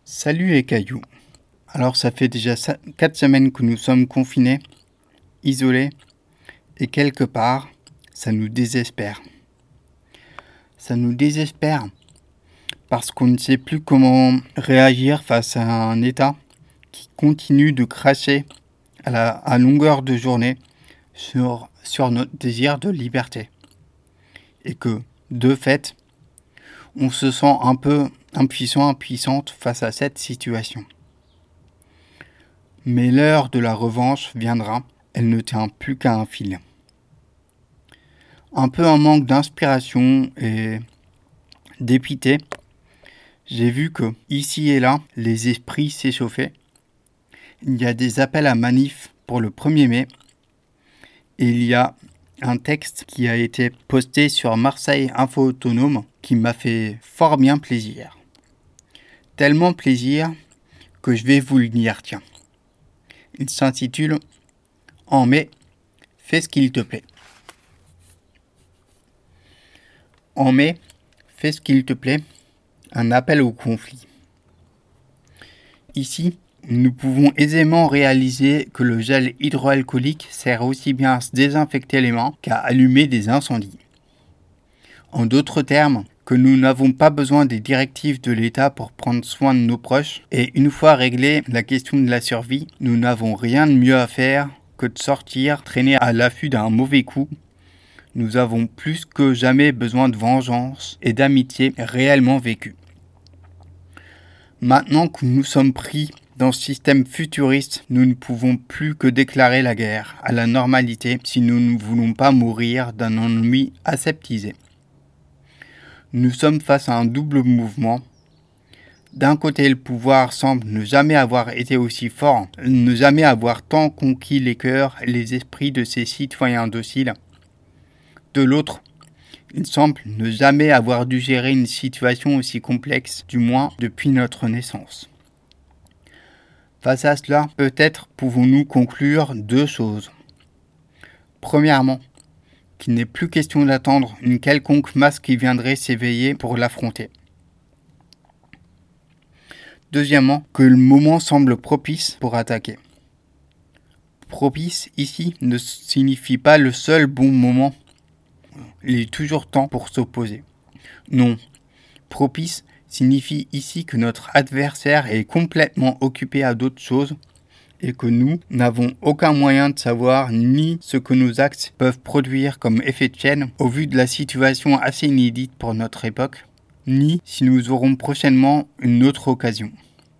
Salut les cailloux. Alors ça fait déjà 4 semaines que nous sommes confinés, isolés, et quelque part, ça nous désespère. Ça nous désespère parce qu'on ne sait plus comment réagir face à un État qui continue de cracher à longueur de journée sur notre désir de liberté. Et que, de fait, on se sent un peu impuissante face à cette situation. Mais l'heure de la revanche viendra, elle ne tient plus qu'à un fil. Un peu en manque d'inspiration et dépité, j'ai vu que, ici et là, les esprits s'échauffaient. Il y a des appels à manif pour le 1er mai et il y a un texte qui a été posté sur Marseille Info Autonome qui m'a fait fort bien plaisir. Tellement plaisir que je vais vous le lire, tiens. Il s'intitule « En mai, fais ce qu'il te plaît ». En mai, fais ce qu'il te plaît, un appel au conflit. Ici, nous pouvons aisément réaliser que le gel hydroalcoolique sert aussi bien à se désinfecter les mains qu'à allumer des incendies. En d'autres termes, que nous n'avons pas besoin des directives de l'État pour prendre soin de nos proches, et une fois réglée la question de la survie, nous n'avons rien de mieux à faire que de sortir, traîner à l'affût d'un mauvais coup. Nous avons plus que jamais besoin de vengeance et d'amitié réellement vécue. Maintenant que nous sommes pris dans ce système futuriste, nous ne pouvons plus que déclarer la guerre à la normalité si nous ne voulons pas mourir d'un ennui aseptisé. Nous sommes face à un double mouvement. D'un côté, le pouvoir semble ne jamais avoir été aussi fort, ne jamais avoir tant conquis les cœurs et les esprits de ses citoyens dociles. De l'autre, il semble ne jamais avoir dû gérer une situation aussi complexe, du moins depuis notre naissance. Face à cela, peut-être pouvons-nous conclure 2 choses. Premièrement, qu'il n'est plus question d'attendre une quelconque masse qui viendrait s'éveiller pour l'affronter. Deuxièmement, que le moment semble propice pour attaquer. Propice, ici, ne signifie pas le seul bon moment. Il est toujours temps pour s'opposer. Non, propice signifie ici que notre adversaire est complètement occupé à d'autres choses et que nous n'avons aucun moyen de savoir ni ce que nos actes peuvent produire comme effet de chaîne au vu de la situation assez inédite pour notre époque, ni si nous aurons prochainement une autre occasion.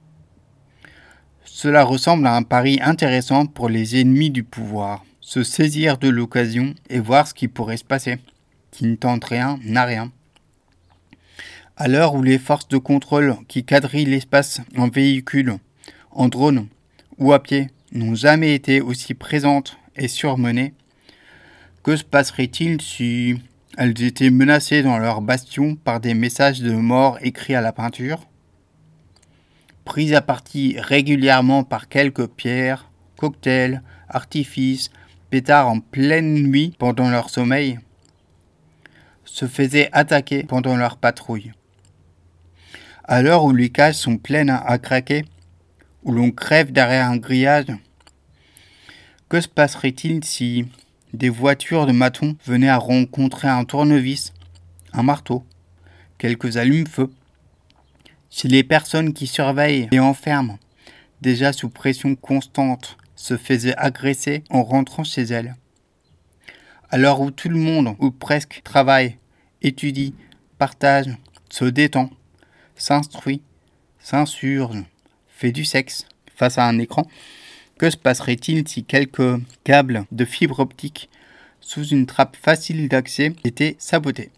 Cela ressemble à un pari intéressant pour les ennemis du pouvoir, se saisir de l'occasion et voir ce qui pourrait se passer. Qui ne tente rien n'a rien. À l'heure où les forces de contrôle qui quadrillent l'espace en véhicule, en drone ou à pied n'ont jamais été aussi présentes et surmenées, que se passerait-il si elles étaient menacées dans leur bastion par des messages de mort écrits à la peinture, prises à partie régulièrement par quelques pierres, cocktails, artifices, pétards en pleine nuit pendant leur sommeil, se faisaient attaquer pendant leur patrouille. À l'heure où les cages sont pleines à craquer, où l'on crève derrière un grillage, que se passerait-il si des voitures de matons venaient à rencontrer un tournevis, un marteau, quelques allumes-feu, si les personnes qui surveillent et enferment, déjà sous pression constante, se faisaient agresser en rentrant chez elles. À l'heure où tout le monde, ou presque, travaille, étudie, partage, se détend, s'instruit, s'insurge, fait du sexe face à un écran, que se passerait-il si quelques câbles de fibre optique sous une trappe facile d'accès étaient sabotés?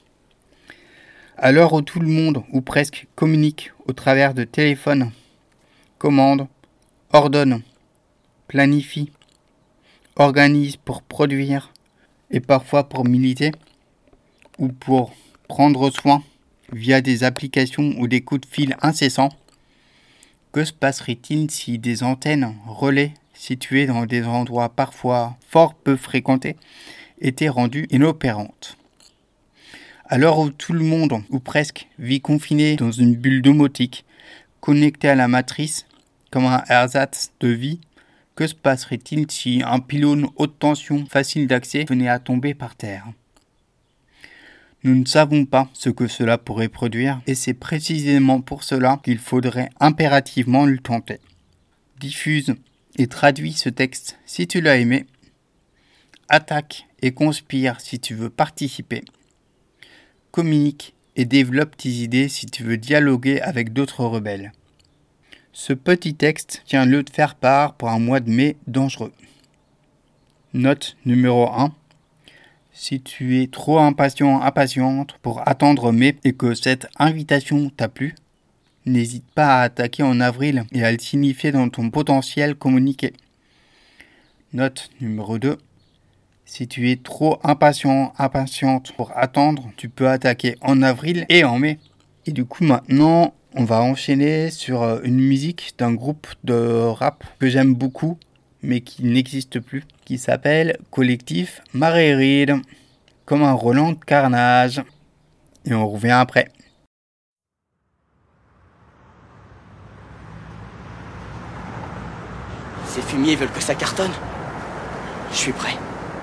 À l'heure où tout le monde, ou presque, communique au travers de téléphones, commande, ordonne, planifie, organise pour produire et parfois pour militer ou pour prendre soin via des applications ou des coups de fil incessants, que se passerait-il si des antennes relais situées dans des endroits parfois fort peu fréquentés étaient rendues inopérantes? À l'heure où tout le monde, ou presque, vit confiné dans une bulle domotique, connecté à la matrice, comme un ersatz de vie, que se passerait-il si un pylône haute tension facile d'accès venait à tomber par terre? Nous ne savons pas ce que cela pourrait produire et c'est précisément pour cela qu'il faudrait impérativement le tenter. Diffuse et traduis ce texte si tu l'as aimé. Attaque et conspire si tu veux participer. Communique et développe tes idées si tu veux dialoguer avec d'autres rebelles. Ce petit texte tient lieu de faire part pour un mois de mai dangereux. Note numéro 1. Si tu es trop impatiente pour attendre mai et que cette invitation t'a plu, n'hésite pas à attaquer en avril et à le signifier dans ton potentiel communiqué. Note numéro 2. Si tu es trop impatiente pour attendre, tu peux attaquer en avril et en mai. Et du coup maintenant, on va enchaîner sur une musique d'un groupe de rap que j'aime beaucoup, mais qui n'existe plus, qui s'appelle Collectif Marée Ride, comme un Roland de carnage. Et on revient après. Ces fumiers veulent que ça cartonne. Je suis prêt.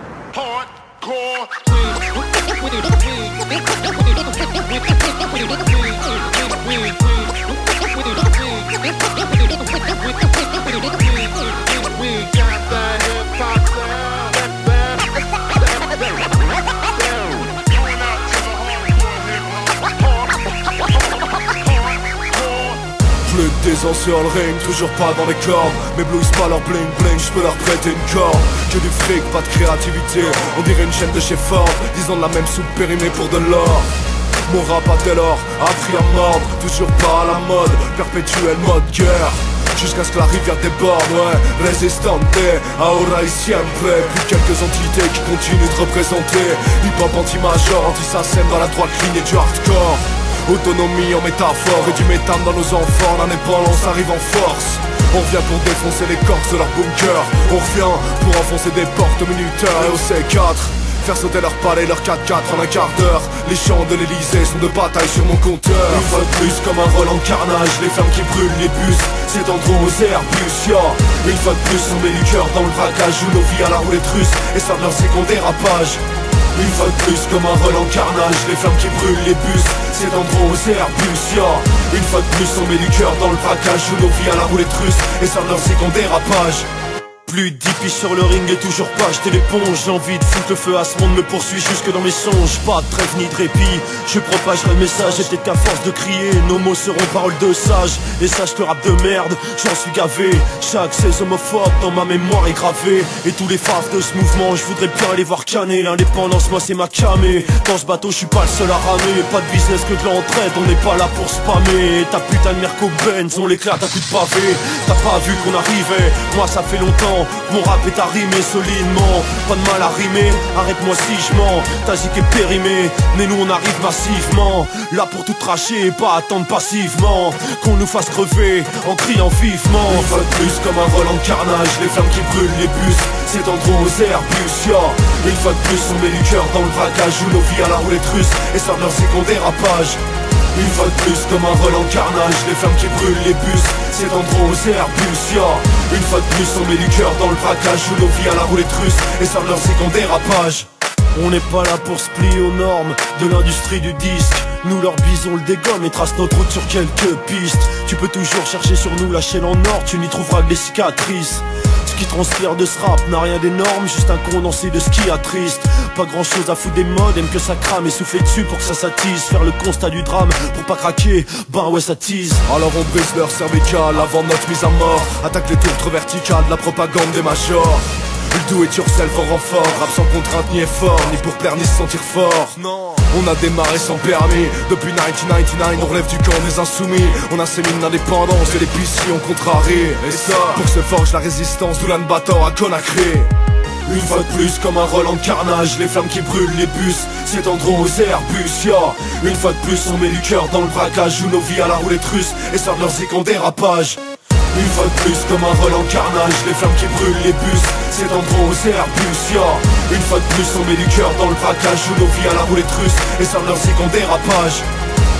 Plus de 10 ans sur le ring, toujours pas dans les cordes. M'éblouissent pas leur bling bling, je peux leur prêter une corde. Que du fric, pas de créativité, on dirait une chaîne de chez Ford. 10 ans de la même soupe périmée pour de l'or. Mon rap a dès lors appris à mordre, toujours pas à la mode, perpétuel mode guerre. Jusqu'à ce que la rivière déborde, ouais, résistante, ahora y siempre. Plus quelques entités qui continuent de représenter hip-hop anti-major, anti-sacem dans la droite lignée du hardcore. Autonomie en métaphore et du méthane dans nos enfants, l'indépendance arrive en force. On revient pour défoncer les corps de leur bunker. On revient pour enfoncer des portes minuteurs et au C4 faire sauter leur palais, leur 4x4 en un quart d'heure. Les champs de l'Elysée sont de bataille sur mon compteur. Une fois de plus comme un Roland de carnage, les flammes qui brûlent les bus s'étendront aux Airbus, Une fois de plus on met du cœur dans le braquage, joue nos vies à la roulette russe et savent leur second dérapage. Une fois de plus comme un Roland de carnage, les flammes qui brûlent les bus s'étendront aux Airbus, Une fois de plus on met du cœur dans le braquage, joue nos vies à la roulette russe et savent leur second dérapage. Plus de 10 piges sur le ring et toujours pas jeter l'éponge. J'ai envie de foutre le feu à ce monde me poursuit jusque dans mes songes. Pas de trêve ni de répit, je propagerai le message. Et peut-être qu'à force de crier, nos mots seront paroles de sages. Et sache que rap de merde, j'en suis gavé. Chaque cesse homophobe dans ma mémoire est gravé. Et tous les faves de ce mouvement, je voudrais bien les voir canner. L'indépendance, moi c'est ma camée. Dans ce bateau, je suis pas le seul à ramer. Pas de business que de l'entraide, on n'est pas là pour spammer. Ta putain de Merco Benz, on l'éclate à coups de pavé. T'as pas vu qu'on arrivait, moi ça fait longtemps. Mon rap est à rimer solidement, pas de mal à rimer, arrête-moi si je mens. Ta zik est périmée, mais nous on arrive massivement. Là pour tout tracher et pas attendre passivement qu'on nous fasse crever en criant vivement. Une fois de plus comme un Roland de carnage, les flammes qui brûlent les bus s'étendront aux Airbus, Une fois de plus on met du cœur dans le braquage, joue nos vies à la roulette russe et savent leur second dérapage. Une fois de plus comme un Roland de carnage, les flammes qui brûlent les bus s'étendront aux Airbus, Une fois de plus on met du cœur dans le braquage, joue nos vies à la roulette russe et savent leur second dérapage. On n'est pas là pour se plier aux normes de l'industrie du disque. Nous leur bison le dégomme et trace notre route sur quelques pistes. Tu peux toujours chercher sur nous la chaîne en or, tu n'y trouveras que des cicatrices. Ce qui transpire de ce rap n'a rien d'énorme, juste un condensé de ce qui attriste. Pas grand chose à foutre des modes, aime que ça crame et souffler dessus pour que ça s'attise. Faire le constat du drame pour pas craquer, ben ouais ça tease. Alors on brise leur cervicale avant notre mise à mort. Attaque les tours trop verticales de la propagande des majors. Le do it yourself en renfort, rap sans contrainte ni effort, ni pour plaire ni se sentir fort. Non. On a démarré sans permis, depuis 1999 on relève du camp des insoumis. On insémine l'indépendance et les piscines on contrarie. Et ça, pour que se forge la résistance d'Oulan Bator à Conakry. Une fois de plus comme un Roland de carnage, les flammes qui brûlent les bus s'étendront aux Airbus, Une fois de plus on met du cœur dans le braquage, joue nos vies à la roulette russe et savent leur zik en dérapage. Une fois de plus comme un Roland de carnage, les flammes qui brûlent les bus s'étendront aux Airbus, Une fois de plus on met du cœur dans le braquage, joue nos vies à la roulette russe et savent leur zik en dérapage.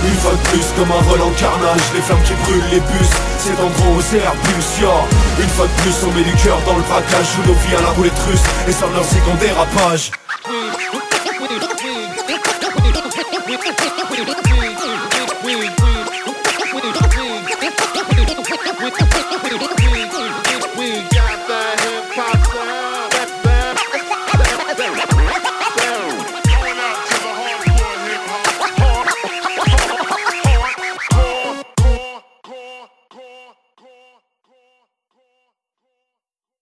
Une fois de plus comme un vol en carnage, les flammes qui brûlent les bus s'étendront aux Airbus, Une fois de plus on met du cœur dans le braquage, joue nos vies à la roulette russe et sans leur second dérapage.